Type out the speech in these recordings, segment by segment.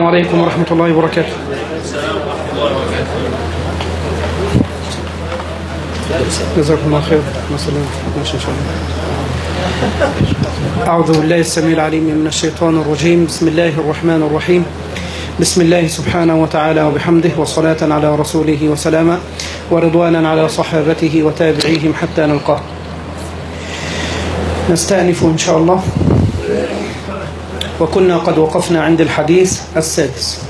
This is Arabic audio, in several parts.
عليكم ورحمة الله وبركاته. جزاكم الله خير. ماشي إن شاء الله. أعوذ بالله السميع العليم من الشيطان الرجيم. بسم الله الرحمن الرحيم. بسم الله سبحانه وتعالى وبحمده، وصلاة على رسوله وسلاما، ورضوانا على صحابته وتابعيهم حتى نلقاه. نستأنف إن شاء الله، وكنا قد وقفنا عند الحديث السادس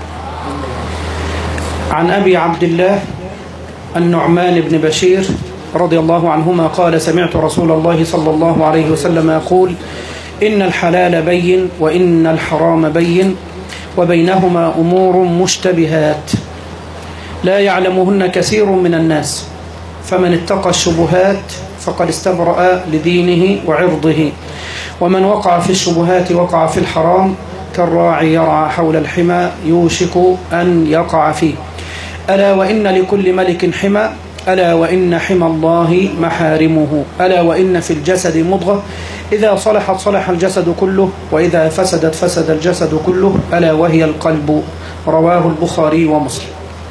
عن أبي عبد الله النعمان بن بشير رضي الله عنهما قال: سمعت رسول الله صلى الله عليه وسلم يقول: إن الحلال بين وإن الحرام بين وبينهما أمور مشتبهات لا يعلمهن كثير من الناس، فمن اتقى الشبهات فقد استبرأ لدينه وعرضه، ومن وقع في الشبهات وقع في الحرام كالراعي يرعى حول الحمى يوشك أن يقع فيه. ألا وإن لكل ملك حمى، ألا وإن حمى الله محارمه، ألا وإن في الجسد مضغة إذا صلحت صلح الجسد كله، وإذا فسدت فسد الجسد كله، ألا وهي القلب. رواه البخاري ومسلم.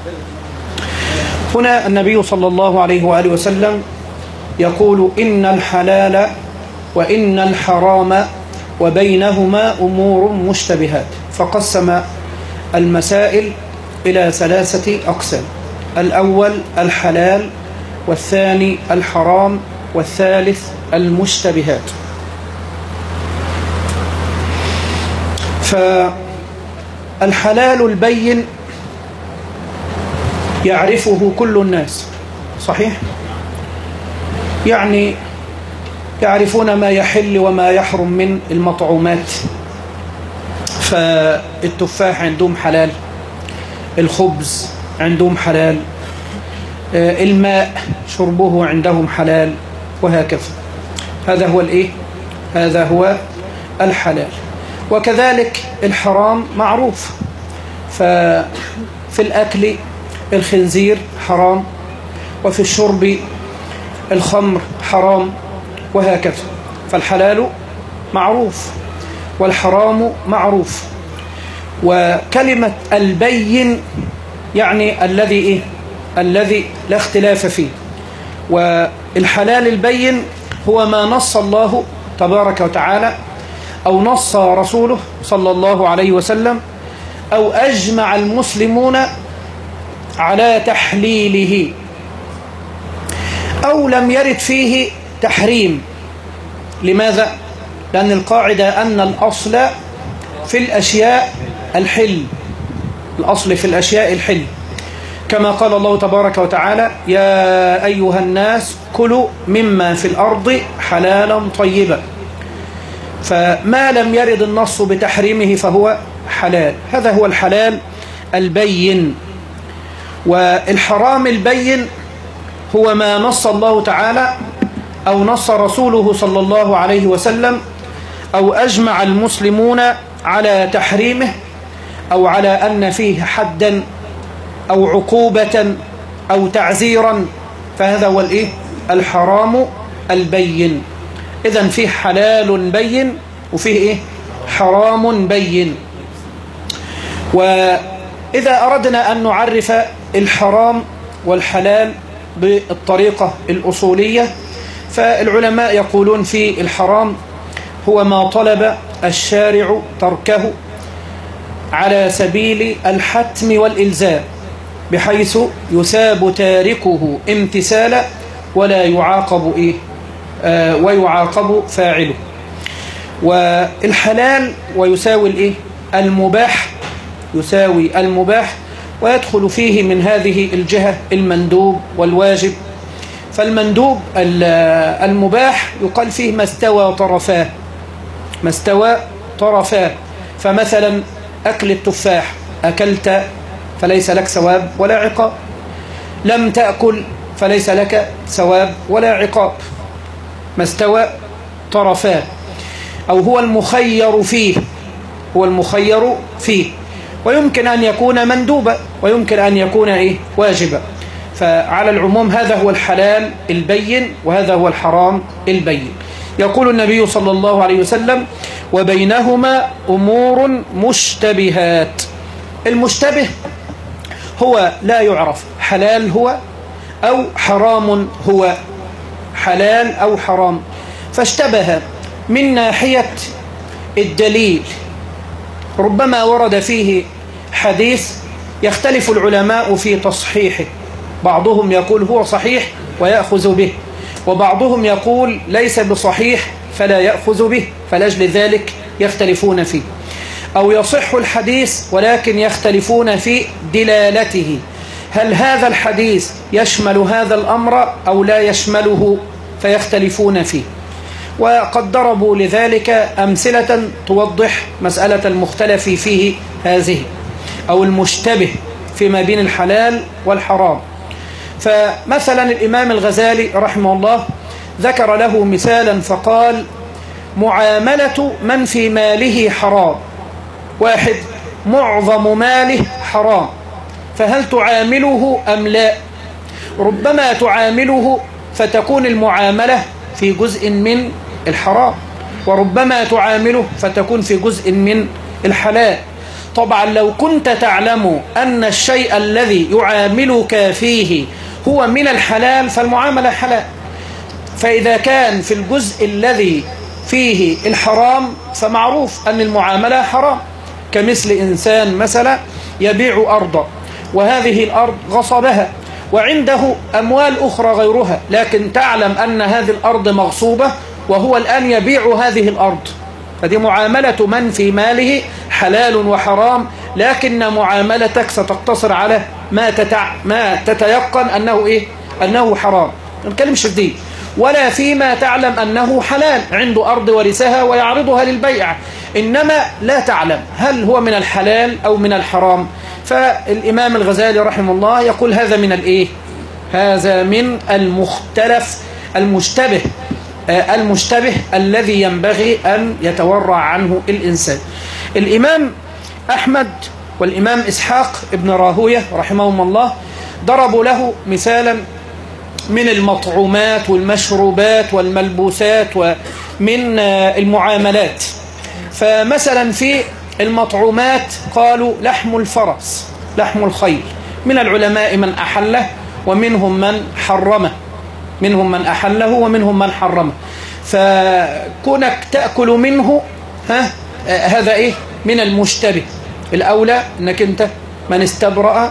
هنا النبي صلى الله عليه وآله وسلم يقول: إن الحلال وإن الحرام وبينهما أمور مشتبهات، فقسم المسائل إلى ثلاثة أقسام: الأول الحلال، والثاني الحرام، والثالث المشتبهات. فالحلال البين يعرفه كل الناس، صحيح؟ يعني يعرفون ما يحل وما يحرم من المطعومات، فالتفاح عندهم حلال، الخبز عندهم حلال، الماء شربه عندهم حلال، وهكذا. هذا هو الايه؟ هذا هو الحلال. وكذلك الحرام معروف، ففي الأكل الخنزير حرام، وفي الشرب الخمر حرام، وهكذا. فالحلال معروف والحرام معروف. وكلمة البين يعني الذي إيه؟ الذي لا اختلاف فيه. والحلال البين هو ما نص الله تبارك وتعالى أو نص رسوله صلى الله عليه وسلم أو أجمع المسلمون على تحليله، أو لم يرد فيه تحريم. لماذا؟ لأن القاعدة أن الأصل في الأشياء الحل، الأصل في الأشياء الحل، كما قال الله تبارك وتعالى: يا أيها الناس كلوا مما في الأرض حلالا طيبا. فما لم يرد النص بتحريمه فهو حلال. هذا هو الحلال البين. والحرام البين هو ما نص الله تعالى أو نص رسوله صلى الله عليه وسلم أو أجمع المسلمون على تحريمه، أو على أن فيه حدا أو عقوبة أو تعزيرا، فهذا هو الإيه؟ الحرام البين. إذن فيه حلال بين وفيه إيه؟ حرام بين. وإذا أردنا أن نعرف الحرام والحلال بالطريقة الأصولية، فالعلماء يقولون في الحرام هو ما طلب الشارع تركه على سبيل الحتم والإلزام، بحيث يثاب تاركه امتثالا ولا يعاقب إيه؟ ويعاقب فاعله. والحلال ويساوي الإيه؟ المباح، يساوي المباح، ويدخل فيه من هذه الجهة المندوب والواجب. فالمندوب المباح يقال فيه ما استوى طرفاه، ما استوى طرفاه. فمثلا أكل التفاح، أكلت فليس لك ثواب ولا عقاب، لم تأكل فليس لك ثواب ولا عقاب، ما استوى طرفاه. أو هو المخير فيه، هو المخير فيه. ويمكن أن يكون مندوبا، ويمكن أن يكون إيه؟ واجبا. فعلى العموم هذا هو الحلال البين، وهذا هو الحرام البين. يقول النبي صلى الله عليه وسلم: وبينهما أمور مشتبهات. المشتبه هو لا يعرف حلال هو أو حرام هو، حلال أو حرام، فاشتبه من ناحية الدليل، ربما ورد فيه حديث يختلف العلماء في تصحيحه، بعضهم يقول هو صحيح ويأخذ به، وبعضهم يقول ليس بصحيح فلا يأخذ به، فلأجل ذلك يختلفون فيه، أو يصح الحديث ولكن يختلفون في دلالته، هل هذا الحديث يشمل هذا الأمر أو لا يشمله، فيختلفون فيه. وقد ضربوا لذلك أمثلة توضح مسألة المختلف فيه هذه، أو المشتبه فيما بين الحلال والحرام. فمثلا الإمام الغزالي رحمه الله ذكر له مثالا فقال: معاملة من في ماله حرام، واحد معظم ماله حرام، فهل تعامله أم لا؟ ربما تعامله فتكون المعاملة في جزء من الحرام، وربما تعامله فتكون في جزء من الحلال. طبعا لو كنت تعلم أن الشيء الذي يعاملك فيه هو من الحلال فالمعاملة حلال، فإذا كان في الجزء الذي فيه الحرام فمعروف أن المعاملة حرام، كمثل إنسان مثلا يبيع أرضا، وهذه الأرض غصبها وعنده أموال أخرى غيرها، لكن تعلم أن هذه الأرض مغصوبة وهو الآن يبيع هذه الأرض، فدي معاملة من في ماله حلال وحرام، لكن معاملتك ستقتصر على ما تتيقن أنه حرام، ما نتكلمش في دي، ولا فيما تعلم أنه حلال، عنده أرض ورثها ويعرضها للبيع، إنما لا تعلم هل هو من الحلال أو من الحرام. فالإمام الغزالي رحمه الله يقول هذا من هذا من المختلف المشتبه الذي ينبغي أن يتورع عنه الإنسان. الإمام أحمد والإمام إسحاق ابن راهوية رحمهم الله ضربوا له مثالا من المطعومات والمشروبات والملبوسات ومن المعاملات. فمثلا في المطعومات قالوا لحم الفرس، لحم الخيل، من العلماء من أحله ومنهم من حرمه، منهم من أحله ومنهم من حرمه، فكونك تأكل منه هذا من المشتبه. الأولى أنك أنت من استبرأ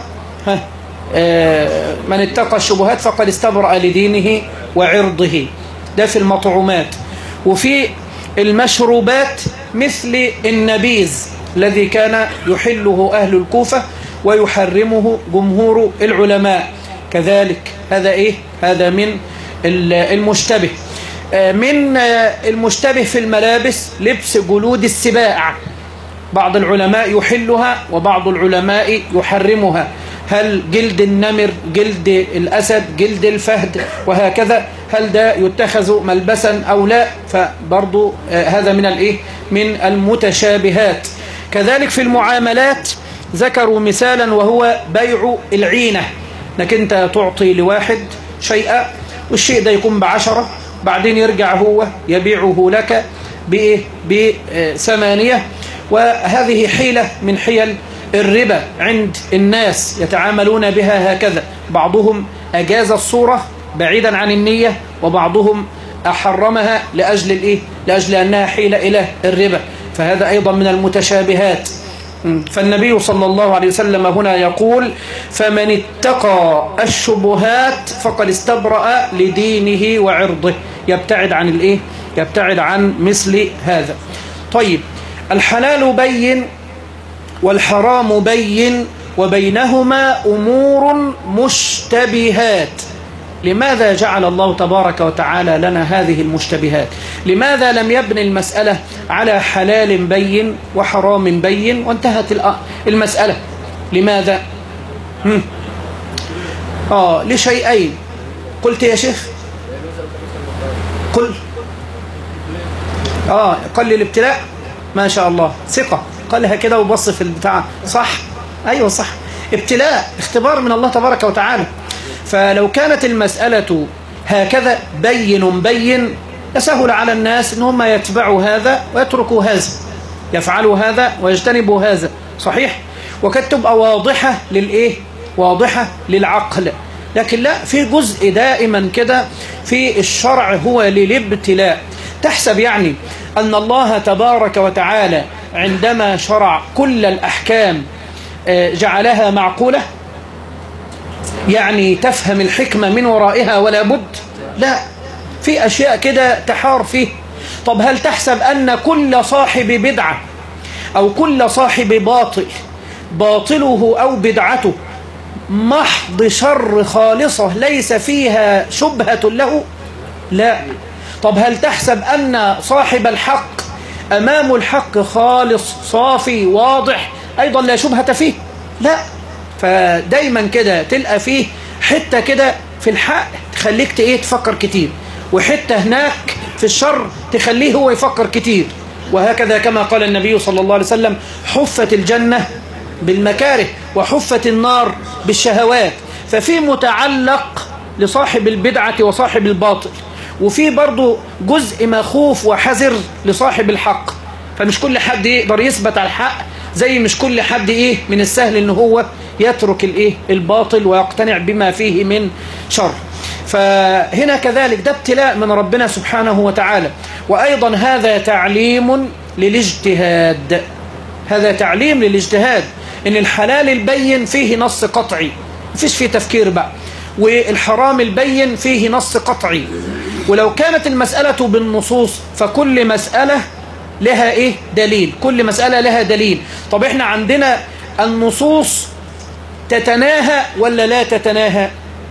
من اتقى الشبهات فقد استبرأ لدينه وعرضه، ده في المطعومات. وفي المشروبات مثل النبيذ الذي كان يحله أهل الكوفة ويحرمه جمهور العلماء، كذلك هذا من المشتبه. من المشتبه في الملابس لبس جلود السباع، بعض العلماء يحلها وبعض العلماء يحرمها، هل جلد النمر، جلد الأسد، جلد الفهد وهكذا، هل ده يتخذ ملبسا أو لا؟ فبرضو هذا من المتشابهات. كذلك في المعاملات ذكروا مثالا وهو بيع العينة، انك انت تعطي لواحد شيئا والشيء ده يكون ب10، بعدين يرجع هو يبيعه لك ب8، وهذه حيلة من حيل الربا عند الناس يتعاملون بها هكذا، بعضهم أجاز الصورة بعيدا عن النية، وبعضهم أحرمها لأجل أنها حيلة إلى الربا، فهذا أيضا من المتشابهات. فالنبي صلى الله عليه وسلم هنا يقول: فمن اتقى الشبهات فقد استبرأ لدينه وعرضه، يبتعد عن مثل هذا. طيب، الحلال بين والحرام بين وبينهما أمور مشتبهات. لماذا جعل الله تبارك وتعالى لنا هذه المشتبهات؟ لماذا لم يبني المسألة على حلال بين وحرام بين وانتهت المسألة؟ لماذا؟ لشيئين. قلت يا شيخ؟ قل لي الابتلاء، ما شاء الله، ثقة، قالها كده وبص في البتاع، صح؟ أيوة صح، ابتلاء، اختبار من الله تبارك وتعالى. فلو كانت المسألة هكذا بين يسهل على الناس ان هم يتبعوا هذا ويتركوا هذا، يفعلوا هذا ويجتنبوا هذا، صحيح؟ وكانت تبقى واضحة للإيه؟ واضحة للعقل. لكن لا، في جزء دائما كده في الشرع هو للابتلاء. تحسب يعني أن الله تبارك وتعالى عندما شرع كل الأحكام جعلها معقولة، يعني تفهم الحكمة من ورائها ولا بد؟ لا، في أشياء كده تحار فيه. طب هل تحسب أن كل صاحب بدعة أو كل صاحب باطله أو بدعته محض شر خالصة ليس فيها شبهة له؟ لا. طب هل تحسب أن صاحب الحق أمام الحق خالص صافي واضح أيضا لا شبهة فيه؟ لا. فدايما كده تلقى فيه حتة كده في الحق تخليك تفكر كتير، وحتة هناك في الشر تخليه هو يفكر كتير. وهكذا كما قال النبي صلى الله عليه وسلم: حفت الجنة بالمكاره وحفت النار بالشهوات. ففي متعلق لصاحب البدعة وصاحب الباطل، وفي برضو جزء مخوف وحذر لصاحب الحق. فمش كل حد يقدر يثبت على الحق، زي مش كل حد من السهل ان هو يترك الباطل ويقتنع بما فيه من شر. فهنا كذلك ده ابتلاء من ربنا سبحانه وتعالى. وأيضا هذا تعليم للاجتهاد، هذا تعليم للاجتهاد، إن الحلال البين فيه نص قطعي مفيش فيه تفكير بقى، والحرام البين فيه نص قطعي. ولو كانت المسألة بالنصوص فكل مسألة لها دليل، كل مسألة لها دليل. طب احنا عندنا النصوص تتناهى ولا لا تتناهى؟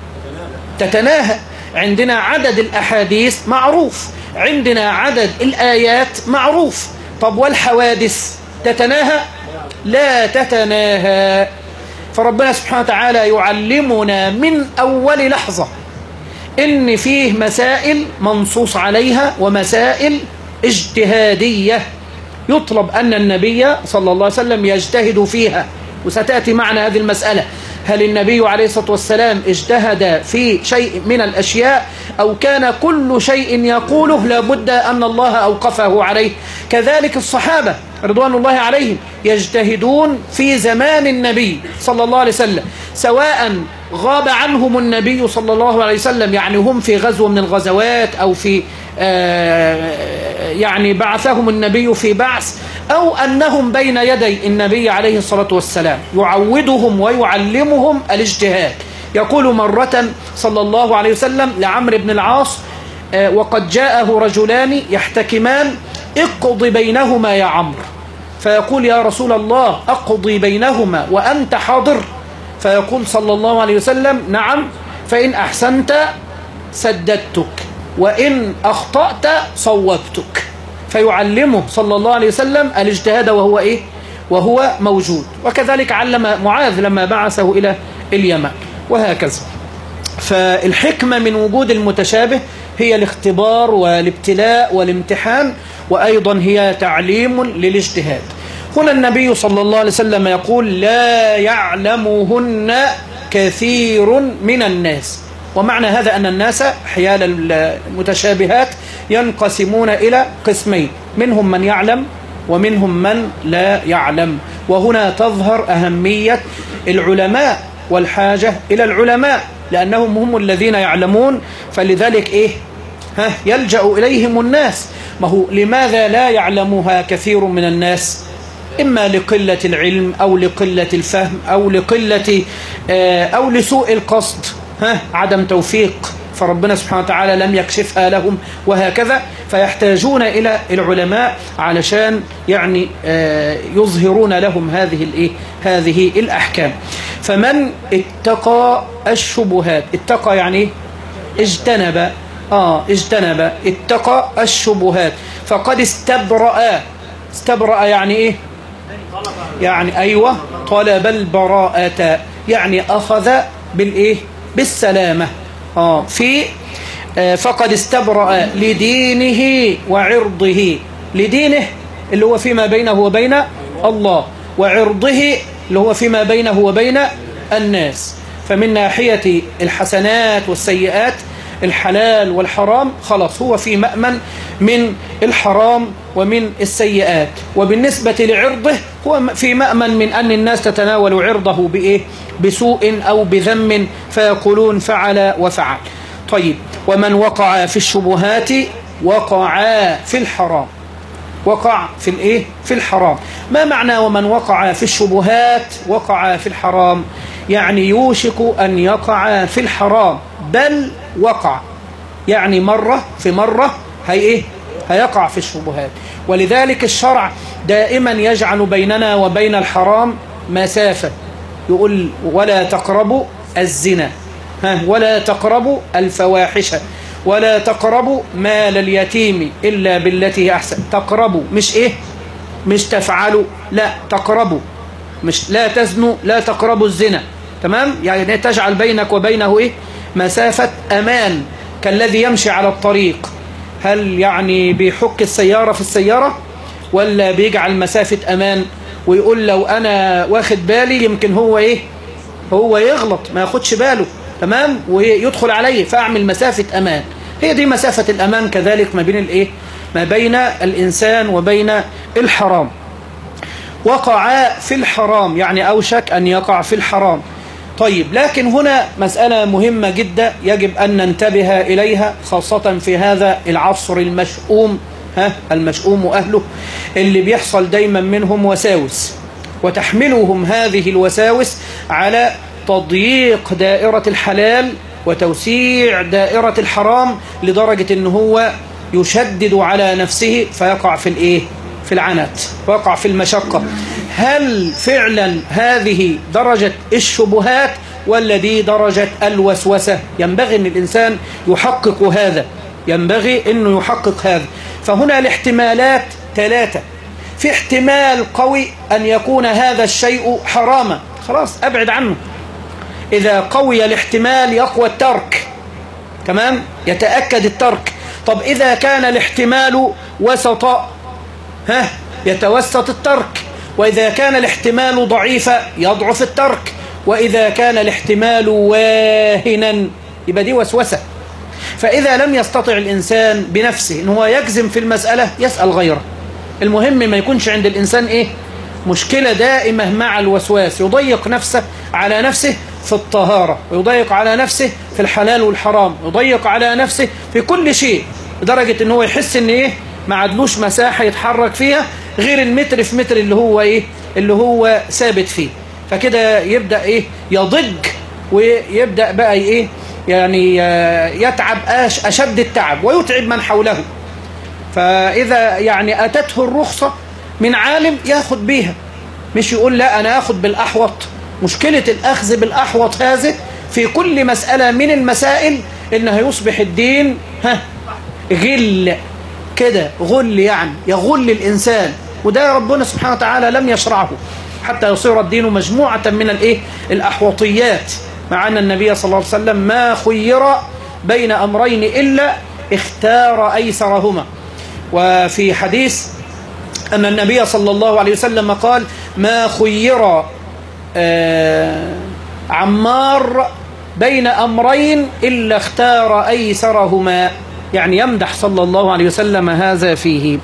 تتناهى. عندنا عدد الأحاديث معروف، عندنا عدد الآيات معروف. طب والحوادث تتناهى؟ لا تتناهى. فربنا سبحانه وتعالى يعلمنا من أول لحظة إن فيه مسائل منصوص عليها ومسائل اجتهادية يطلب أن النبي صلى الله عليه وسلم يجتهد فيها. وستأتي معنا هذه المسألة: هل النبي عليه الصلاة والسلام اجتهد في شيء من الأشياء أو كان كل شيء يقوله لابد أن الله أوقفه عليه؟ كذلك الصحابة رضوان الله عليهم يجتهدون في زمان النبي صلى الله عليه وسلم، سواء غاب عنهم النبي صلى الله عليه وسلم، يعني هم في غزوة من الغزوات أو في يعني بعثهم النبي في بعث، أو أنهم بين يدي النبي عليه الصلاة والسلام يعودهم ويعلمهم الاجتهاد. يقول مرة صلى الله عليه وسلم لعمرو بن العاص وقد جاءه رجلان يحتكمان: اقضي بينهما يا عمرو. فيقول: يا رسول الله أقضي بينهما وأنت حاضر؟ فيقول صلى الله عليه وسلم: نعم، فإن أحسنت سددتك وإن أخطأت صوبتك. فيعلمه صلى الله عليه وسلم الاجتهاد وهو موجود. وكذلك علم معاذ لما بعثه إلى اليمن، وهكذا. فالحكمة من وجود المتشابه هي الاختبار والابتلاء والامتحان، وأيضا هي تعليم للاجتهاد. هنا النبي صلى الله عليه وسلم يقول: لا يعلمهن كثير من الناس. ومعنى هذا أن الناس حيال المتشابهات ينقسمون إلى قسمين: منهم من يعلم ومنهم من لا يعلم. وهنا تظهر أهمية العلماء والحاجة إلى العلماء، لأنهم هم الذين يعلمون. فلذلك يلجأ إليهم الناس. ما هو لماذا لا يعلمها كثير من الناس؟ إما لقلة العلم أو لقلة الفهم أو لقلة أو لسوء القصد، عدم توفيق، فربنا سبحانه وتعالى لم يكشفها لهم، وهكذا. فيحتاجون إلى العلماء علشان يعني يظهرون لهم هذه الأحكام. فمن اتقى الشبهات، اتقى يعني اجتنب، اتقى الشبهات فقد استبرأ يعني يعني طلب البراءة، يعني أخذ بالسلامة. فقد استبرأ لدينه وعرضه. لدينه اللي هو فيما بينه وبين الله، وعرضه اللي هو فيما بينه وبين الناس. فمن ناحية الحسنات والسيئات الحلال والحرام خلاص هو في مأمن من الحرام ومن السيئات. وبالنسبة لعرضه هو في مأمن من أن الناس تتناول عرضه بإيه؟ بسوء أو بذم فيقولون فعل وفعل. طيب، ومن وقع في الشبهات وقع في الحرام. وقع في الإيه؟ في الحرام. ما معنى ومن وقع في الشبهات وقع في الحرام؟ يعني يوشك أن يقع في الحرام، بل وقع، يعني مرة في مرة هيقع في الشبهات. ولذلك الشرع دائما يجعل بيننا وبين الحرام مسافة، يقول ولا تقربوا الزنا، ولا تقربوا الفواحش، ولا تقربوا مال اليتيم إلا بالتي هي أحسن. تقربوا مش تفعلوا، لا تقربوا، مش لا تزنوا، لا تقربوا الزنا. تمام؟ يعني تجعل بينك وبينه مسافة أمان، كالذي يمشي على الطريق. هل يعني بيحك السيارة في السيارة ولا بيجعل مسافة أمان ويقول لو أنا واخد بالي يمكن هو يغلط ما ياخدش باله، تمام، ويدخل عليه فأعمل مسافة أمان. هي دي مسافة الأمان كذلك ما بين الإنسان وبين الحرام. وقع في الحرام يعني أوشك أن يقع في الحرام. طيب، لكن هنا مسألة مهمة جدا يجب أن ننتبه إليها، خاصة في هذا العصر المشؤوم، المشؤوم أهله، اللي بيحصل دايما منهم وساوس، وتحملهم هذه الوساوس على تضييق دائرة الحلال وتوسيع دائرة الحرام، لدرجة أنه هو يشدد على نفسه فيقع في العنت، ويقع في المشقة. هل فعلا هذه درجة الشبهات ولا دي درجة الوسوسة؟ ينبغي أن الإنسان يحقق هذا، ينبغي أنه يحقق هذا. فهنا الاحتمالات 3. في احتمال قوي أن يكون هذا الشيء حراما، خلاص أبعد عنه. إذا قوي الاحتمال يقوى الترك، تمام، يتأكد الترك. طب إذا كان الاحتمال وسطا، يتوسط الترك. وإذا كان الاحتمال ضعيفا يضعف الترك. وإذا كان الاحتمال واهنا يبقى دي وسوسة. فإذا لم يستطع الإنسان بنفسه إن هو يجزم في المسألة يسأل غيره. المهم ما يكونش عند الإنسان مشكلة دائمة مع الوسواس، يضيق نفسه على نفسه في الطهارة، ويضيق على نفسه في الحلال والحرام، يضيق على نفسه في كل شيء، لدرجة إن هو يحس إن ما عدلوش مساحة يتحرك فيها غير المتر في متر اللي هو ثابت فيه. فكده يبدأ يضج، ويبدأ بقى يعني يتعب أشد التعب ويتعب من حوله. فإذا يعني أتته الرخصة من عالم ياخد بيها، مش يقول لا أنا أخذ بالأحوط. مشكلة الأخذ بالأحوط هذا في كل مسألة من المسائل إنها يصبح الدين غل كده، غل يعني يغل الإنسان، وده ربنا سبحانه وتعالى لم يشرعه حتى يصير الدين مجموعة من الأحوطيات. مع أن النبي صلى الله عليه وسلم ما خير بين أمرين إلا اختار أيسرهما. وفي حديث أن النبي صلى الله عليه وسلم قال ما خير عمار بين أمرين إلا اختار أيسرهما، يعني يمدح صلى الله عليه وسلم هذا فيه.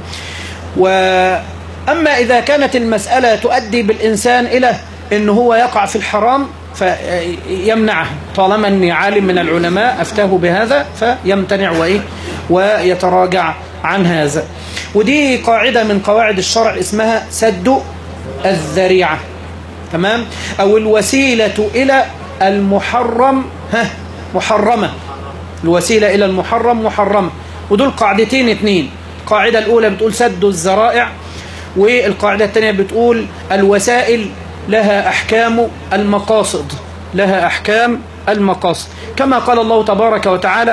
وأما إذا كانت المسألة تؤدي بالإنسان إلى أنه هو يقع في الحرام فيمنعه، طالما أن عالم من العلماء أفتاه بهذا فيمتنع ويتراجع عن هذا. ودي قاعدة من قواعد الشرع اسمها سد الذريعة، تمام، أو الوسيلة إلى المحرم محرمة، الوسيلة إلى المحرم محرمة. ودول قاعدتين 2. القاعدة الأولى بتقول سد الذرائع، والقاعدة الثانية بتقول الوسائل لها أحكام المقاصد، لها أحكام المقاصد، كما قال الله تبارك وتعالى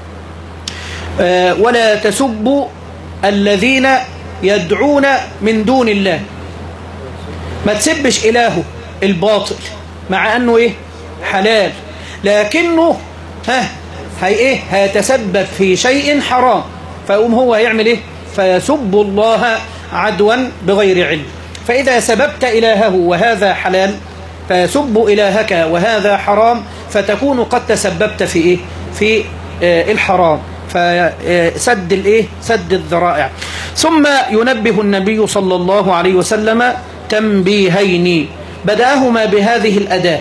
ولا تسبوا الذين يدعون من دون الله. ما تسبش إلهه الباطل مع أنه حلال، لكنه هيتسبب في شيء حرام، فيقوم هو يعمل فيسب الله عدوا بغير علم. فإذا سببت إلهه وهذا حلال فيسب إلهك وهذا حرام، فتكون قد تسببت في الحرام، فسد الايه؟ سد الذرائع. ثم ينبه النبي صلى الله عليه وسلم تنبيهين بدأهما بهذه الأداة،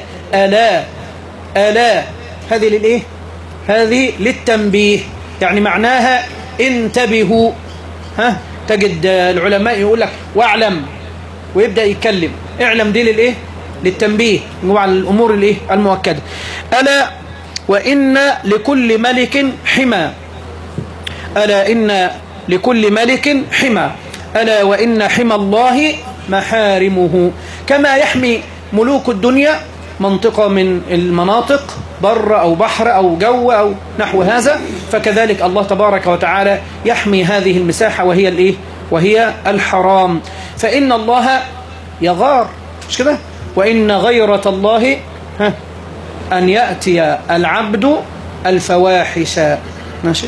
ألا هذه للايه؟ هذه للتنبيه، يعني معناها انتبهوا. تجد العلماء يقول لك واعلم ويبدأ يتكلم، اعلم دي للايه؟ للتنبيه على الأمور الايه؟ المؤكدة. ألا وإن لكل ملك حمى، ألا إن لكل ملك حمى، ألا وإن حمى الله محارمه. كما يحمي ملوك الدنيا منطقة من المناطق، بر أو بحر أو جو أو نحو هذا، فكذلك الله تبارك وتعالى يحمي هذه المساحة وهي الإيه؟ وهي الحرام. فإن الله يغار، مش كده؟ وإن غيرة الله أن يأتي العبد الفواحش. ماشي.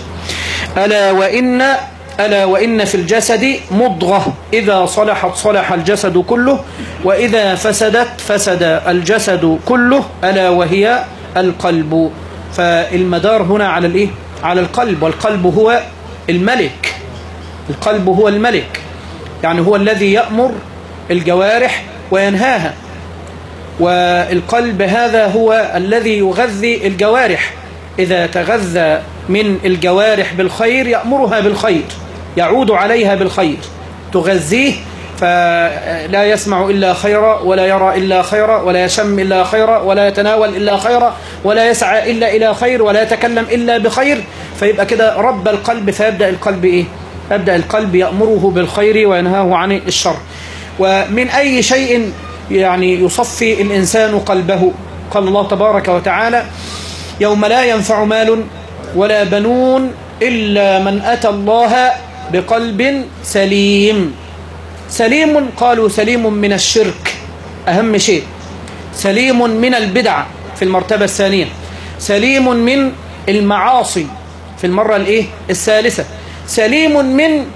ألا وإن في الجسد مضغة إذا صلحت صلح الجسد كله، وإذا فسدت فسد الجسد كله، ألا وهي القلب. فالمدار هنا على الإيه؟ على القلب، والقلب هو الملك. القلب هو الملك، يعني هو الذي يأمر الجوارح وينهاها، والقلب هذا هو الذي يغذي الجوارح. إذا تغذى من الجوارح بالخير يأمرها بالخير، يعود عليها بالخير، تغذيه فلا يسمع إلا خيرا، ولا يرى إلا خيرا، ولا يشم إلا خيرا، ولا يتناول إلا خيرا، ولا يسعى إلا إلى خير، ولا يتكلم إلا بخير. فيبقى كده رب القلب، فيبدأ القلب إيه؟ يبدأ القلب يأمره بالخير وينهاه عن الشر. ومن أي شيء يعني يصفي الإنسان قلبه؟ قال الله تبارك وتعالى: يوم لا ينفع مال ولا بنون إلا من أتى الله بقلب سليم. سليم، قالوا سليم من الشرك أهم شيء، سليم من البدع في المرتبة الثانية، سليم من المعاصي في المرة الإيه؟ الثالثة، سليم من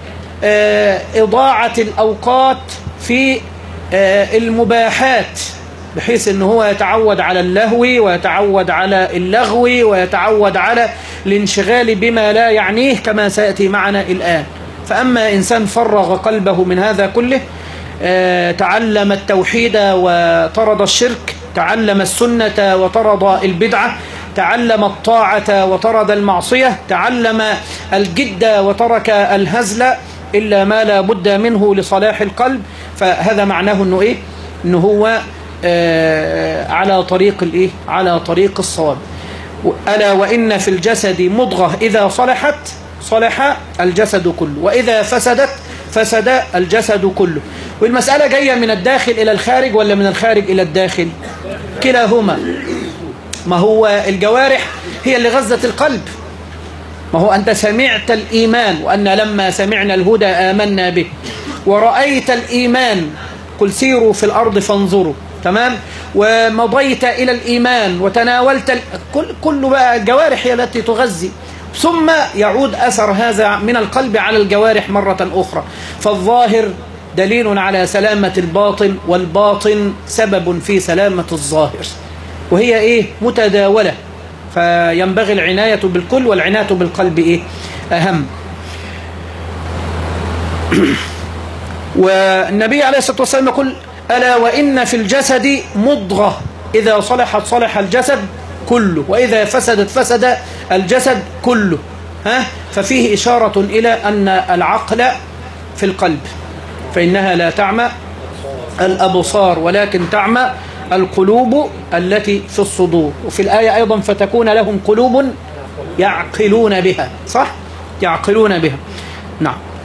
إضاعة الأوقات في المباحات، بحيث أنه هو يتعود على اللهو ويتعود على اللغو ويتعود على الانشغال بما لا يعنيه كما سيأتي معنا الآن. فأما إنسان فرغ قلبه من هذا كله، تعلم التوحيد وطرد الشرك، تعلم السنة وطرد البدعة، تعلم الطاعة وطرد المعصية، تعلم الجد وترك الهزل، إلا ما لا بد منه لصلاح القلب، فهذا معناه أنه إيه؟ أنه هو على طريق الإيه؟ على طريق الصواب. ألا وإن في الجسد مضغة إذا صلحت صلح الجسد كله، وإذا فسدت فسد الجسد كله. والمسألة جاية من الداخل إلى الخارج ولا من الخارج إلى الداخل؟ كلاهما. ما هو الجوارح هي اللي غذت القلب. ما هو أنت سمعت الإيمان، وأن لما سمعنا الهدى آمنا به، ورأيت الإيمان قل سيروا في الأرض فانظروا، تمام، ومضيت إلى الإيمان وتناولت كل بقى الجوارح هي التي تغذي، ثم يعود أثر هذا من القلب على الجوارح مرة أخرى. فالظاهر دليل على سلامة الباطن، والباطن سبب في سلامة الظاهر، وهي إيه؟ متداولة. فينبغي العناية بالكل، والعناية بالقلب إيه؟ أهم. والنبي عليه الصلاة والسلام يقول: ألا وإن في الجسد مضغة إذا صلحت صلح الجسد كله، وإذا فسدت فسد الجسد كله. ففيه إشارة إلى أن العقل في القلب، فإنها لا تعمى الأبصار ولكن تعمى القلوب التي في الصدور. وفي الآية أيضا: فتكون لهم قلوب يعقلون بها. صح؟ يعقلون بها. نعم.